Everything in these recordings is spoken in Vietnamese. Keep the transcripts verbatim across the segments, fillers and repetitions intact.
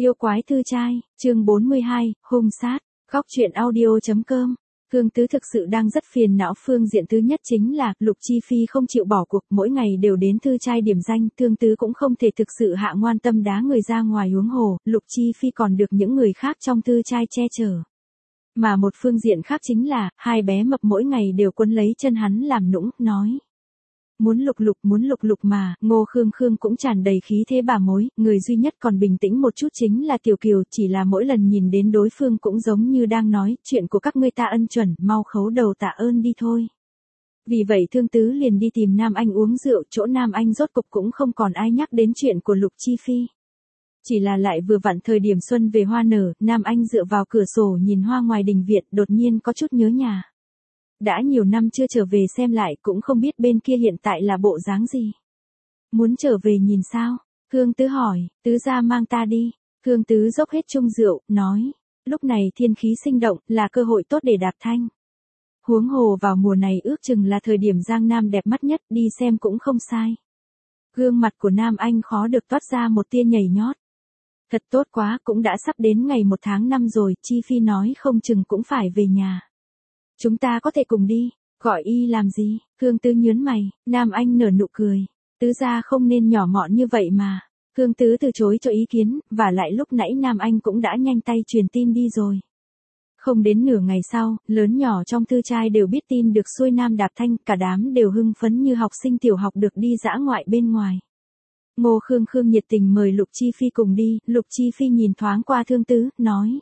Yêu quái thư trai, chương bốn mươi hai, hung sát, góc truyện audio.com. Thương Tứ thực sự đang rất phiền não. Phương diện thứ nhất chính là, Lục Chi Phi không chịu bỏ cuộc, mỗi ngày đều đến thư trai điểm danh, Thương Tứ cũng không thể thực sự hạ ngoan tâm đá người ra ngoài huống hồ, Lục Chi Phi còn được những người khác trong thư trai che chở. Mà một phương diện khác chính là, hai bé mập mỗi ngày đều quấn lấy chân hắn làm nũng, nói. Muốn lục lục muốn lục lục mà, Ngô Khương Khương cũng tràn đầy khí thế bà mối, người duy nhất còn bình tĩnh một chút chính là Tiểu Kiều, chỉ là mỗi lần nhìn đến đối phương cũng giống như đang nói, chuyện của các ngươi ta ân chuẩn, mau khấu đầu tạ ơn đi thôi. Vì vậy Thương Tứ liền đi tìm Nam Anh uống rượu, chỗ Nam Anh rốt cục cũng không còn ai nhắc đến chuyện của Lục Chi Phi. Chỉ là lại vừa vặn thời điểm xuân về hoa nở, Nam Anh dựa vào cửa sổ nhìn hoa ngoài đình viện, đột nhiên có chút nhớ nhà. Đã nhiều năm chưa trở về xem lại, cũng không biết bên kia hiện tại là bộ dáng gì. Muốn trở về nhìn sao? Thương Tứ hỏi. Tứ ra mang ta đi. Thương Tứ dốc hết chung rượu, nói. Lúc này thiên khí sinh động, là cơ hội tốt để đạp thanh. Huống hồ vào mùa này ước chừng là thời điểm Giang Nam đẹp mắt nhất, đi xem cũng không sai. Gương mặt của Nam Anh khó được toát ra một tia nhảy nhót. Thật tốt quá, cũng đã sắp đến ngày một tháng năm rồi, Chi Phi nói không chừng cũng phải về nhà. Chúng ta có thể cùng đi, gọi y làm gì? Thương Tứ nhớn mày, Nam Anh nở nụ cười. Tứ gia không nên nhỏ mọn như vậy mà. Thương Tứ từ chối cho ý kiến, và lại lúc nãy Nam Anh cũng đã nhanh tay truyền tin đi rồi. Không đến nửa ngày sau, lớn nhỏ trong thư trai đều biết tin được xuôi nam đạp thanh, cả đám đều hưng phấn như học sinh tiểu học được đi dã ngoại bên ngoài. Ngô Khương Khương nhiệt tình mời Lục Chi Phi cùng đi, Lục Chi Phi nhìn thoáng qua Thương Tứ, nói.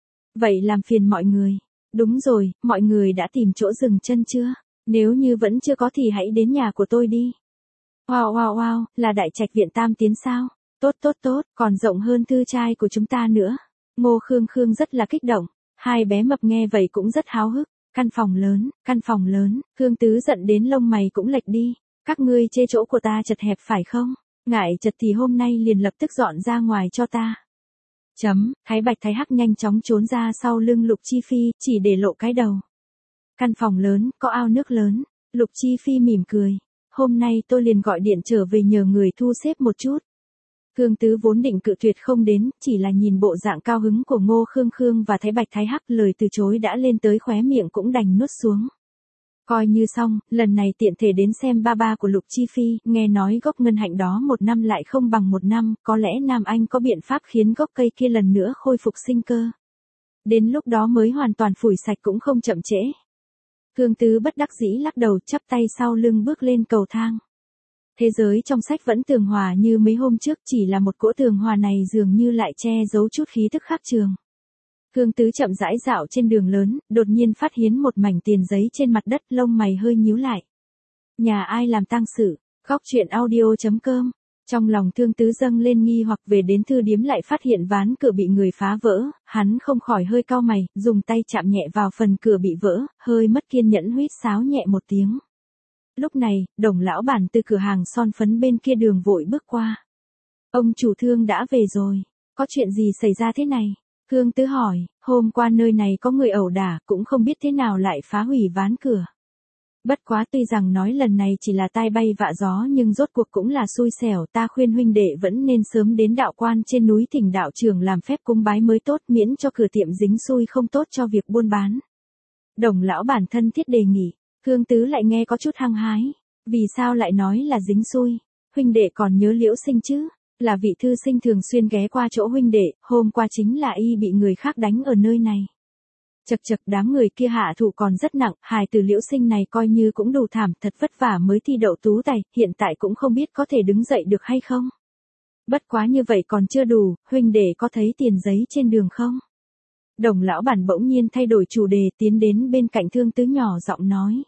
Vậy làm phiền mọi người. Đúng rồi, mọi người đã tìm chỗ dừng chân chưa? Nếu như vẫn chưa có thì hãy đến nhà của tôi đi. Wow wow wow, là đại trạch viện Tam Tiến sao? Tốt tốt tốt, còn rộng hơn thư trai của chúng ta nữa. Ngô Khương Khương rất là kích động. Hai bé mập nghe vậy cũng rất háo hức. Căn phòng lớn, căn phòng lớn, Thương Tứ giận đến lông mày cũng lệch đi. Các ngươi chê chỗ của ta chật hẹp phải không? Ngại chật thì hôm nay liền lập tức dọn ra ngoài cho ta. Chấm, Thái Bạch Thái Hắc nhanh chóng trốn ra sau lưng Lục Chi Phi, chỉ để lộ cái đầu. Căn phòng lớn, có ao nước lớn. Lục Chi Phi mỉm cười. Hôm nay tôi liền gọi điện trở về nhờ người thu xếp một chút. Thương Tứ vốn định cự tuyệt không đến, chỉ là nhìn bộ dạng cao hứng của Ngô Khương Khương và Thái Bạch Thái Hắc, lời từ chối đã lên tới khóe miệng cũng đành nuốt xuống. Coi như xong, lần này tiện thể đến xem ba ba của Lục Chi Phi, nghe nói gốc ngân hạnh đó một năm lại không bằng một năm, có lẽ Nam Anh có biện pháp khiến gốc cây kia lần nữa khôi phục sinh cơ. Đến lúc đó mới hoàn toàn phủi sạch cũng không chậm trễ. Thương Tứ bất đắc dĩ lắc đầu, chắp tay sau lưng bước lên cầu thang. Thế giới trong sách vẫn tường hòa như mấy hôm trước, chỉ là một cỗ tường hòa này dường như lại che giấu chút khí tức khác thường. Thương Tứ chậm rãi dạo trên đường lớn, đột nhiên phát hiện một mảnh tiền giấy trên mặt đất, lông mày hơi nhíu lại. Nhà ai làm tang sự? Góc truyện audio.com. Trong lòng Thương Tứ dâng lên nghi hoặc, về đến thư điếm lại phát hiện ván cửa bị người phá vỡ, hắn không khỏi hơi cau mày, dùng tay chạm nhẹ vào phần cửa bị vỡ, hơi mất kiên nhẫn huýt sáo nhẹ một tiếng. Lúc này, Đồng lão bản từ cửa hàng son phấn bên kia đường vội bước qua. Ông chủ Thương đã về rồi, có chuyện gì xảy ra thế này? Thương Tứ hỏi, hôm qua nơi này có người ẩu đả, cũng không biết thế nào lại phá hủy ván cửa. Bất quá tuy rằng nói lần này chỉ là tai bay vạ gió nhưng rốt cuộc cũng là xui xẻo, ta khuyên huynh đệ vẫn nên sớm đến đạo quan trên núi thỉnh đạo trưởng làm phép cúng bái mới tốt, miễn cho cửa tiệm dính xui không tốt cho việc buôn bán. Đồng lão bản thân thiết đề nghị, Thương Tứ lại nghe có chút hăng hái. Vì sao lại nói là dính xui? Huynh đệ còn nhớ Liễu Sinh chứ? Là vị thư sinh thường xuyên ghé qua chỗ huynh đệ, hôm qua chính là y bị người khác đánh ở nơi này. Chật chật, đám người kia hạ thủ còn rất nặng, hài từ Liễu Sinh này coi như cũng đủ thảm, thật vất vả mới thi đậu tú tài, hiện tại cũng không biết có thể đứng dậy được hay không. Bất quá như vậy còn chưa đủ, huynh đệ có thấy tiền giấy trên đường không? Đồng lão bản bỗng nhiên thay đổi chủ đề, tiến đến bên cạnh Thương Tứ nhỏ giọng nói.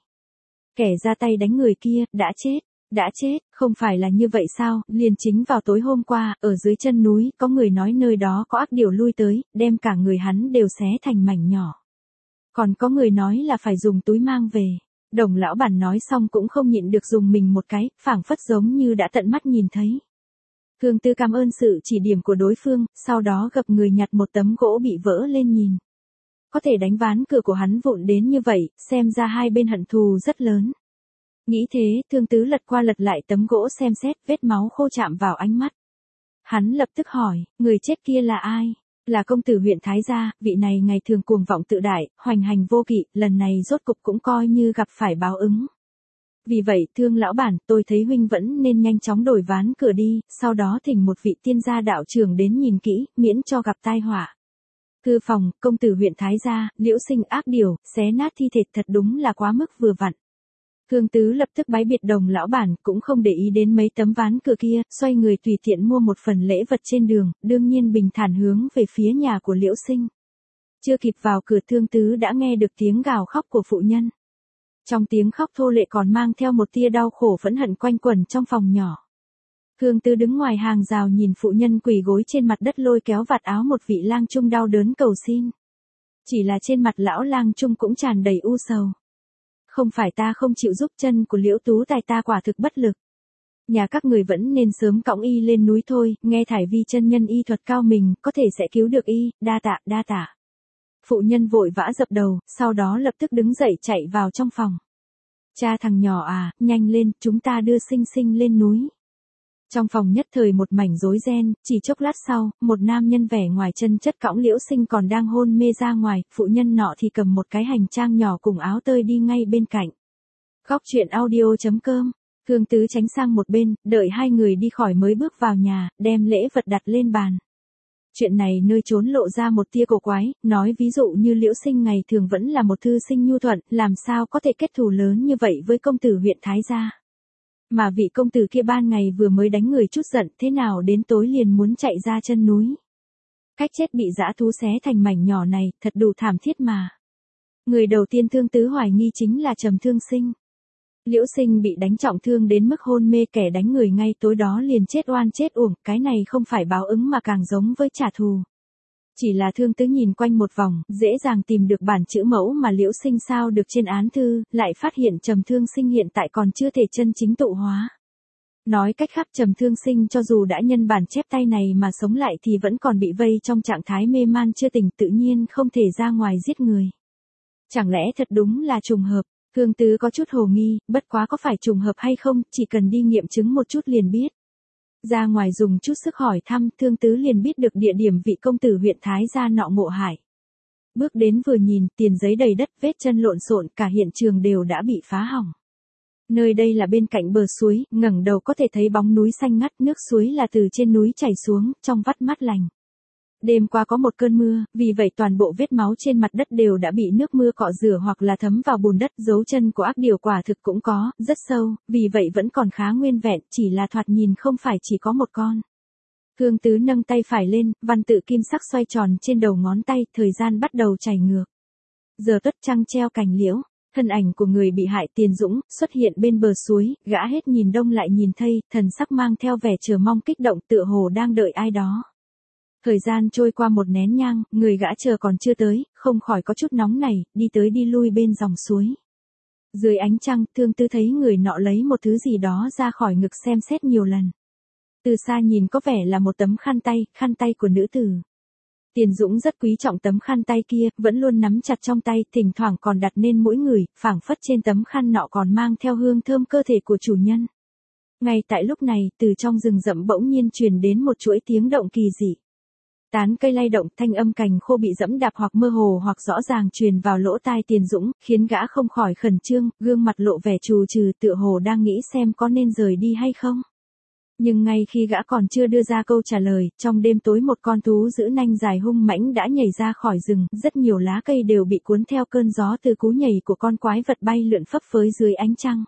Kẻ ra tay đánh người kia, đã chết. Đã chết, không phải là như vậy sao? Liền chính vào tối hôm qua, ở dưới chân núi, có người nói nơi đó có ác điểu lui tới, đem cả người hắn đều xé thành mảnh nhỏ. Còn có người nói là phải dùng túi mang về. Đồng lão bản nói xong cũng không nhịn được dùng mình một cái, phảng phất giống như đã tận mắt nhìn thấy. Thương Tứ cảm ơn sự chỉ điểm của đối phương, sau đó gặp người nhặt một tấm gỗ bị vỡ lên nhìn. Có thể đánh ván cửa của hắn vụn đến như vậy, xem ra hai bên hận thù rất lớn. Nghĩ thế, Thương Tứ lật qua lật lại tấm gỗ xem xét, vết máu khô chạm vào ánh mắt. Hắn lập tức hỏi, người chết kia là ai? Là công tử huyện Thái Gia, vị này ngày thường cuồng vọng tự đại, hoành hành vô kỵ, lần này rốt cục cũng coi như gặp phải báo ứng. Vì vậy, thương lão bản, tôi thấy huynh vẫn nên nhanh chóng đổi ván cửa đi, sau đó thỉnh một vị tiên gia đạo trưởng đến nhìn kỹ, miễn cho gặp tai họa. Thư phòng, công tử huyện Thái Gia, Liễu Sinh ác điều, xé nát thi thể thật đúng là quá mức vừa vặn. Khương Tứ lập tức bái biệt đồng lão bản, cũng không để ý đến mấy tấm ván cửa kia, xoay người tùy tiện mua một phần lễ vật trên đường, đương nhiên bình thản hướng về phía nhà của Liễu Sinh. Chưa kịp vào cửa, Khương Tứ đã nghe được tiếng gào khóc của phụ nhân. Trong tiếng khóc thô lệ còn mang theo một tia đau khổ phẫn hận quanh quẩn trong phòng nhỏ. Khương Tứ đứng ngoài hàng rào nhìn phụ nhân quỳ gối trên mặt đất lôi kéo vạt áo một vị lang trung đau đớn cầu xin. Chỉ là trên mặt lão lang trung cũng tràn đầy u sầu. Không phải ta không chịu giúp, chân của Liễu Tú Tài ta quả thực bất lực. Nhà các người vẫn nên sớm cõng y lên núi thôi, nghe Thải Vi chân nhân y thuật cao mình, có thể sẽ cứu được y, đa tạ, đa tạ. Phụ nhân vội vã dập đầu, sau đó lập tức đứng dậy chạy vào trong phòng. Cha thằng nhỏ à, nhanh lên, chúng ta đưa Sinh Sinh lên núi. Trong phòng nhất thời một mảnh rối ren, chỉ chốc lát sau, một nam nhân vẻ ngoài chân chất cõng Liễu Sinh còn đang hôn mê ra ngoài, phụ nhân nọ thì cầm một cái hành trang nhỏ cùng áo tơi đi ngay bên cạnh. Góc truyện audio chấm com, Khương Tứ tránh sang một bên, đợi hai người đi khỏi mới bước vào nhà, đem lễ vật đặt lên bàn. Chuyện này nơi trốn lộ ra một tia cổ quái, nói ví dụ như Liễu Sinh ngày thường vẫn là một thư sinh nhu thuận, làm sao có thể kết thù lớn như vậy với công tử huyện Thái Gia. Mà vị công tử kia ban ngày vừa mới đánh người chút giận, thế nào đến tối liền muốn chạy ra chân núi. Cách chết bị dã thú xé thành mảnh nhỏ này, thật đủ thảm thiết mà. Người đầu tiên Khương Tứ hoài nghi chính là Trầm Thương Sinh. Liễu Sinh bị đánh trọng thương đến mức hôn mê, kẻ đánh người ngay tối đó liền chết oan chết uổng, cái này không phải báo ứng mà càng giống với trả thù. Chỉ là Khương Tứ nhìn quanh một vòng, dễ dàng tìm được bản chữ mẫu mà Liễu Sinh sao được trên án thư, lại phát hiện Trầm Thương Sinh hiện tại còn chưa thể chân chính tụ hóa. Nói cách khác, Trầm Thương Sinh cho dù đã nhân bản chép tay này mà sống lại thì vẫn còn bị vây trong trạng thái mê man chưa tỉnh, tự nhiên không thể ra ngoài giết người. Chẳng lẽ thật đúng là trùng hợp? Khương Tứ có chút hồ nghi, bất quá có phải trùng hợp hay không, chỉ cần đi nghiệm chứng một chút liền biết. Ra ngoài dùng chút sức hỏi thăm, Khương Tứ liền biết được địa điểm vị công tử huyện Thái Gia nọ ngộ hại. Bước đến vừa nhìn, tiền giấy đầy đất, vết chân lộn xộn, cả hiện trường đều đã bị phá hỏng. Nơi đây là bên cạnh bờ suối, ngẩng đầu có thể thấy bóng núi xanh ngắt, nước suối là từ trên núi chảy xuống, trong vắt mát lành. Đêm qua có một cơn mưa, vì vậy toàn bộ vết máu trên mặt đất đều đã bị nước mưa cọ rửa hoặc là thấm vào bùn đất, dấu chân của ác điều quả thực cũng có, rất sâu, vì vậy vẫn còn khá nguyên vẹn, chỉ là thoạt nhìn không phải chỉ có một con. Khương Tứ nâng tay phải lên, văn tự kim sắc xoay tròn trên đầu ngón tay, thời gian bắt đầu chảy ngược. Giờ tuất trăng treo cành liễu, thân ảnh của người bị hại Tiền Dũng xuất hiện bên bờ suối, gã hết nhìn đông lại nhìn tây, thần sắc mang theo vẻ chờ mong kích động, tựa hồ đang đợi ai đó. Thời gian trôi qua một nén nhang, người gã chờ còn chưa tới, không khỏi có chút nóng nảy, đi tới đi lui bên dòng suối. Dưới ánh trăng, Khương Tứ thấy người nọ lấy một thứ gì đó ra khỏi ngực xem xét nhiều lần. Từ xa nhìn có vẻ là một tấm khăn tay, khăn tay của nữ tử. Tiền Dũng rất quý trọng tấm khăn tay kia, vẫn luôn nắm chặt trong tay, thỉnh thoảng còn đặt lên mỗi người, phảng phất trên tấm khăn nọ còn mang theo hương thơm cơ thể của chủ nhân. Ngay tại lúc này, từ trong rừng rậm bỗng nhiên truyền đến một chuỗi tiếng động kỳ dị. Tán cây lay động, thanh âm cành khô bị dẫm đạp hoặc mơ hồ hoặc rõ ràng truyền vào lỗ tai Tiền Dũng, khiến gã không khỏi khẩn trương, gương mặt lộ vẻ trù trừ, tựa hồ đang nghĩ xem có nên rời đi hay không. Nhưng ngay khi gã còn chưa đưa ra câu trả lời, trong đêm tối một con thú giữ nanh dài hung mãnh đã nhảy ra khỏi rừng, rất nhiều lá cây đều bị cuốn theo cơn gió từ cú nhảy của con quái vật bay lượn phấp phới dưới ánh trăng.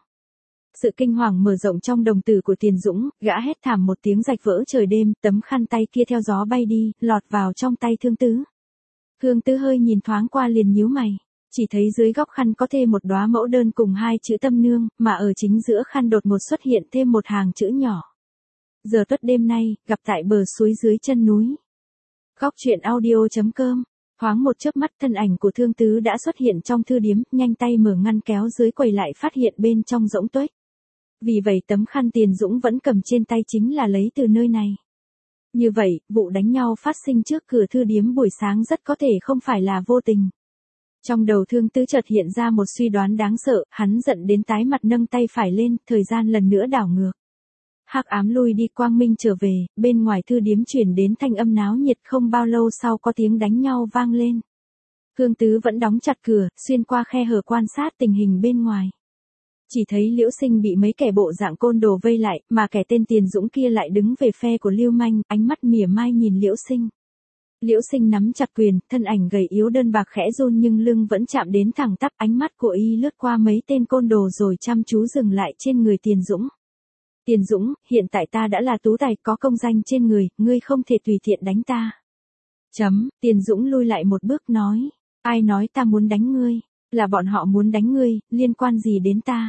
Sự kinh hoàng mở rộng trong đồng tử của Tiền Dũng, gã hét thảm một tiếng rạch vỡ trời đêm, tấm khăn tay kia theo gió bay đi, lọt vào trong tay Khương Tứ. Khương Tứ hơi nhìn thoáng qua liền nhíu mày, chỉ thấy dưới góc khăn có thêm một đóa mẫu đơn cùng hai chữ Tâm Nương, mà ở chính giữa khăn đột ngột xuất hiện thêm một hàng chữ nhỏ. Giờ tuất đêm nay, gặp tại bờ suối dưới chân núi. Góc truyện audio chấm com. Thoáng một chớp mắt, thân ảnh của Khương Tứ đã xuất hiện trong thư điếm, nhanh tay mở ngăn kéo dưới quầy lại phát hiện bên trong rỗng tuếch. Vì vậy tấm khăn Tiền Dũng vẫn cầm trên tay chính là lấy từ nơi này. Như vậy, vụ đánh nhau phát sinh trước cửa thư điếm buổi sáng rất có thể không phải là vô tình. Trong đầu Khương Tứ chợt hiện ra một suy đoán đáng sợ, hắn giận đến tái mặt nâng tay phải lên, thời gian lần nữa đảo ngược. Hắc ám lui đi quang minh trở về, bên ngoài thư điếm chuyển đến thanh âm náo nhiệt, không bao lâu sau có tiếng đánh nhau vang lên. Khương Tứ vẫn đóng chặt cửa, xuyên qua khe hở quan sát tình hình bên ngoài. Chỉ thấy Liễu Sinh bị mấy kẻ bộ dạng côn đồ vây lại, mà kẻ tên Tiền Dũng kia lại đứng về phe của Lưu Manh, ánh mắt mỉa mai nhìn Liễu Sinh. Liễu Sinh nắm chặt quyền, thân ảnh gầy yếu đơn bạc khẽ run nhưng lưng vẫn chạm đến thẳng tắp, ánh mắt của y lướt qua mấy tên côn đồ rồi chăm chú dừng lại trên người Tiền Dũng. Tiền Dũng, hiện tại ta đã là tú tài, có công danh trên người, ngươi không thể tùy tiện đánh ta. Chấm, Tiền Dũng lui lại một bước nói, ai nói ta muốn đánh ngươi, là bọn họ muốn đánh ngươi, liên quan gì đến ta.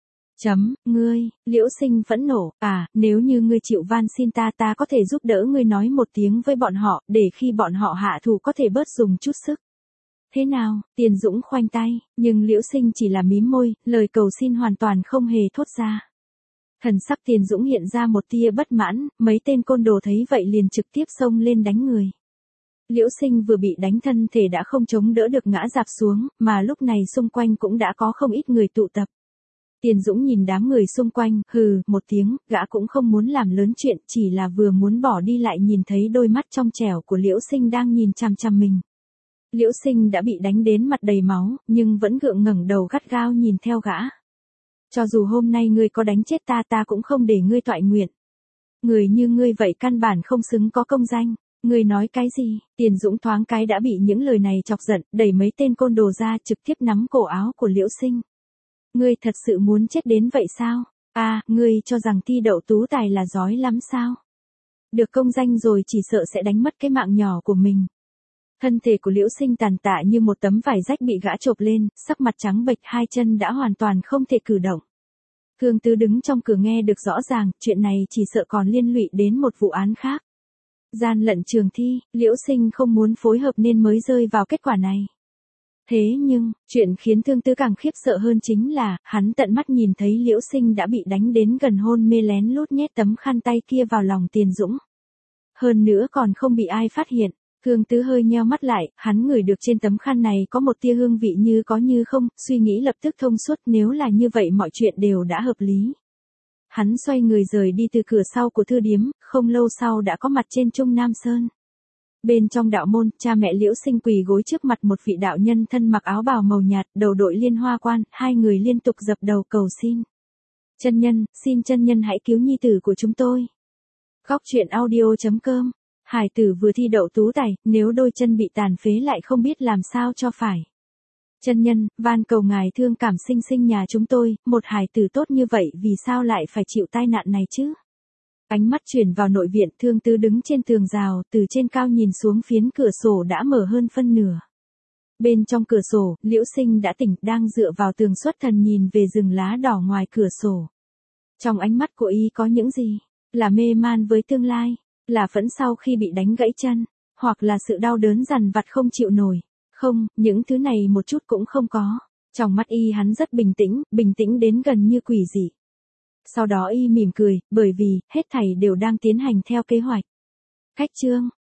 Chấm, ngươi, Liễu Sinh phẫn nộ, à, nếu như ngươi chịu van xin ta ta có thể giúp đỡ ngươi nói một tiếng với bọn họ, để khi bọn họ hạ thủ có thể bớt dùng chút sức. Thế nào, Tiền Dũng khoanh tay, nhưng Liễu Sinh chỉ là mím môi, lời cầu xin hoàn toàn không hề thốt ra. Thần sắc Tiền Dũng hiện ra một tia bất mãn, mấy tên côn đồ thấy vậy liền trực tiếp xông lên đánh người. Liễu Sinh vừa bị đánh thân thể đã không chống đỡ được ngã rạp xuống, mà lúc này xung quanh cũng đã có không ít người tụ tập. Tiền Dũng nhìn đám người xung quanh, hừ, một tiếng, gã cũng không muốn làm lớn chuyện, chỉ là vừa muốn bỏ đi lại nhìn thấy đôi mắt trong trẻo của Liễu Sinh đang nhìn chằm chằm mình. Liễu Sinh đã bị đánh đến mặt đầy máu, nhưng vẫn gượng ngẩng đầu gắt gao nhìn theo gã. Cho dù hôm nay ngươi có đánh chết ta ta cũng không để ngươi toại nguyện. Người như ngươi vậy căn bản không xứng có công danh. Ngươi nói cái gì? Tiền Dũng thoáng cái đã bị những lời này chọc giận, đẩy mấy tên côn đồ ra trực tiếp nắm cổ áo của Liễu Sinh. Ngươi thật sự muốn chết đến vậy sao? À, ngươi cho rằng thi đậu tú tài là giỏi lắm sao? Được công danh rồi chỉ sợ sẽ đánh mất cái mạng nhỏ của mình. Thân thể của Liễu Sinh tàn tạ như một tấm vải rách bị gã chộp lên, sắc mặt trắng bệch, hai chân đã hoàn toàn không thể cử động. Khương Tứ đứng trong cửa nghe được rõ ràng, chuyện này chỉ sợ còn liên lụy đến một vụ án khác. Gian lận trường thi, Liễu Sinh không muốn phối hợp nên mới rơi vào kết quả này. Thế nhưng, chuyện khiến Thương Tứ càng khiếp sợ hơn chính là, hắn tận mắt nhìn thấy Liễu Sinh đã bị đánh đến gần hôn mê lén lút nhét tấm khăn tay kia vào lòng Tiền Dũng. Hơn nữa còn không bị ai phát hiện. Khương Tứ hơi nheo mắt lại, hắn ngửi được trên tấm khăn này có một tia hương vị như có như không, suy nghĩ lập tức thông suốt, nếu là như vậy mọi chuyện đều đã hợp lý. Hắn xoay người rời đi từ cửa sau của thư điếm, không lâu sau đã có mặt trên Trung Nam Sơn. Bên trong đạo môn, cha mẹ Liễu Sinh quỳ gối trước mặt một vị đạo nhân thân mặc áo bào màu nhạt, đầu đội liên hoa quan, hai người liên tục dập đầu cầu xin. Chân nhân, xin chân nhân hãy cứu nhi tử của chúng tôi. Góc truyện audio chấm com. Hải tử vừa thi đậu tú tài, nếu đôi chân bị tàn phế lại không biết làm sao cho phải. Chân nhân, van cầu ngài thương cảm sinh sinh nhà chúng tôi, một hải tử tốt như vậy vì sao lại phải chịu tai nạn này chứ? Ánh mắt chuyển vào nội viện, Thương Tứ đứng trên tường rào, từ trên cao nhìn xuống phiến cửa sổ đã mở hơn phân nửa. Bên trong cửa sổ, Liễu Sinh đã tỉnh, đang dựa vào tường xuất thần nhìn về rừng lá đỏ ngoài cửa sổ. Trong ánh mắt của y có những gì? Là mê man với tương lai? Là phẫn sau khi bị đánh gãy chân? Hoặc là sự đau đớn dằn vặt không chịu nổi? Không, những thứ này một chút cũng không có. Trong mắt y hắn rất bình tĩnh, bình tĩnh đến gần như quỷ dị. Sau đó y mỉm cười, bởi vì, hết thảy đều đang tiến hành theo kế hoạch. Khách chương.